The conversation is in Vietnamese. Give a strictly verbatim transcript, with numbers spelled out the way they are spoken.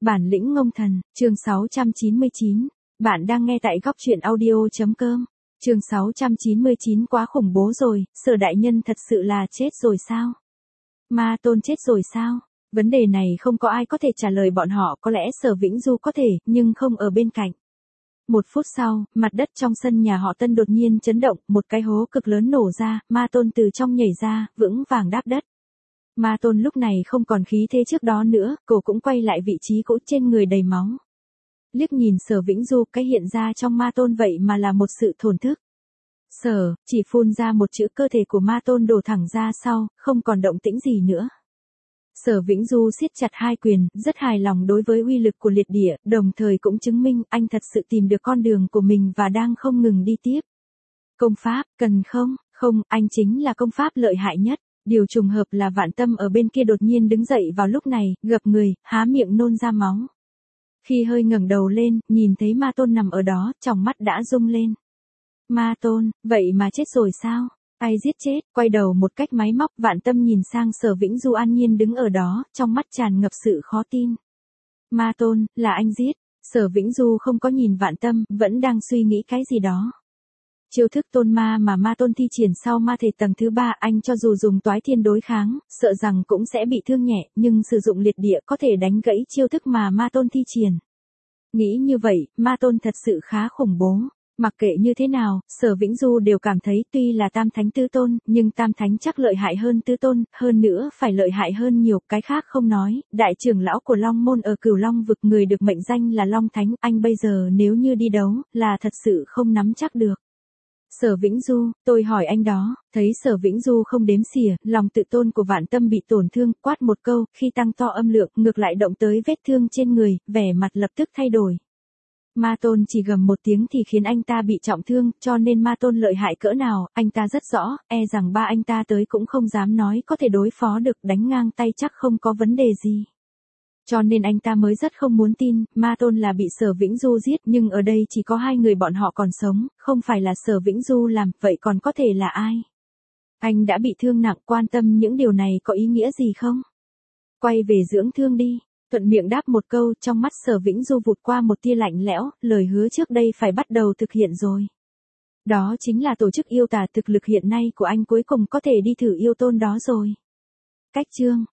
Bản lĩnh ngông thần, chương sáu trăm chín mươi chín. Bạn đang nghe tại góc truyện audio.com. Chương sáu trăm chín mươi chín quá khủng bố rồi, Sở đại nhân thật sự là chết rồi sao? Ma Tôn chết rồi sao? Vấn đề này không có ai có thể trả lời bọn họ, có lẽ Sở Vĩnh Du có thể, nhưng không ở bên cạnh. Một phút sau, mặt đất trong sân nhà họ Tân đột nhiên chấn động, một cái hố cực lớn nổ ra, Ma Tôn từ trong nhảy ra, vững vàng đáp đất. Ma Tôn lúc này không còn khí thế trước đó nữa, cổ cũng quay lại vị trí cũ, trên người đầy máu. Liếc nhìn Sở Vĩnh Du, cái hiện ra trong Ma Tôn vậy mà là một sự thổn thức. Sở, chỉ phun ra một chữ, cơ thể của Ma Tôn đổ thẳng ra sau, không còn động tĩnh gì nữa. Sở Vĩnh Du siết chặt hai quyền, rất hài lòng đối với uy lực của liệt địa, đồng thời cũng chứng minh anh thật sự tìm được con đường của mình và đang không ngừng đi tiếp. Công pháp, cần không? Không, anh chính là công pháp lợi hại nhất. Điều trùng hợp là Vạn Tâm ở bên kia đột nhiên đứng dậy vào lúc này, gập người, há miệng nôn ra máu. Khi hơi ngẩng đầu lên, nhìn thấy Ma Tôn nằm ở đó, tròng mắt đã rung lên. Ma Tôn, vậy mà chết rồi sao? Ai giết chết? Quay đầu một cách máy móc, Vạn Tâm nhìn sang Sở Vĩnh Du an nhiên đứng ở đó, trong mắt tràn ngập sự khó tin. Ma Tôn, là anh giết. Sở Vĩnh Du không có nhìn Vạn Tâm, vẫn đang suy nghĩ cái gì đó. Chiêu thức tôn ma mà Ma Tôn thi triển sau ma thể tầng thứ ba, anh cho dù dùng toái thiên đối kháng, sợ rằng cũng sẽ bị thương nhẹ, nhưng sử dụng liệt địa có thể đánh gãy chiêu thức mà Ma Tôn thi triển. Nghĩ như vậy, Ma Tôn thật sự khá khủng bố. Mặc kệ như thế nào, Sở Vĩnh Du đều cảm thấy tuy là tam thánh tứ tôn, nhưng tam thánh chắc lợi hại hơn tứ tôn, hơn nữa phải lợi hại hơn nhiều, cái khác không nói, đại trưởng lão của Long Môn ở Cửu Long vực, người được mệnh danh là Long Thánh, anh bây giờ nếu như đi đấu, là thật sự không nắm chắc được. Sở Vĩnh Du, tôi hỏi anh đó, thấy Sở Vĩnh Du không đếm xỉa, lòng tự tôn của Vạn Tâm bị tổn thương, quát một câu, khi tăng to âm lượng, ngược lại động tới vết thương trên người, vẻ mặt lập tức thay đổi. Ma Tôn chỉ gầm một tiếng thì khiến anh ta bị trọng thương, cho nên Ma Tôn lợi hại cỡ nào, anh ta rất rõ, e rằng ba anh ta tới cũng không dám nói có thể đối phó được, đánh ngang tay chắc không có vấn đề gì. Cho nên anh ta mới rất không muốn tin, Ma Tôn là bị Sở Vĩnh Du giết, nhưng ở đây chỉ có hai người bọn họ còn sống, không phải là Sở Vĩnh Du làm, vậy còn có thể là ai? Anh đã bị thương nặng, quan tâm những điều này có ý nghĩa gì không? Quay về dưỡng thương đi. Thuận miệng đáp một câu, trong mắt Sở Vĩnh Du vụt qua một tia lạnh lẽo, lời hứa trước đây phải bắt đầu thực hiện rồi. Đó chính là tổ chức yêu tà, thực lực hiện nay của anh cuối cùng có thể đi thử yêu tôn đó rồi. Cách chương,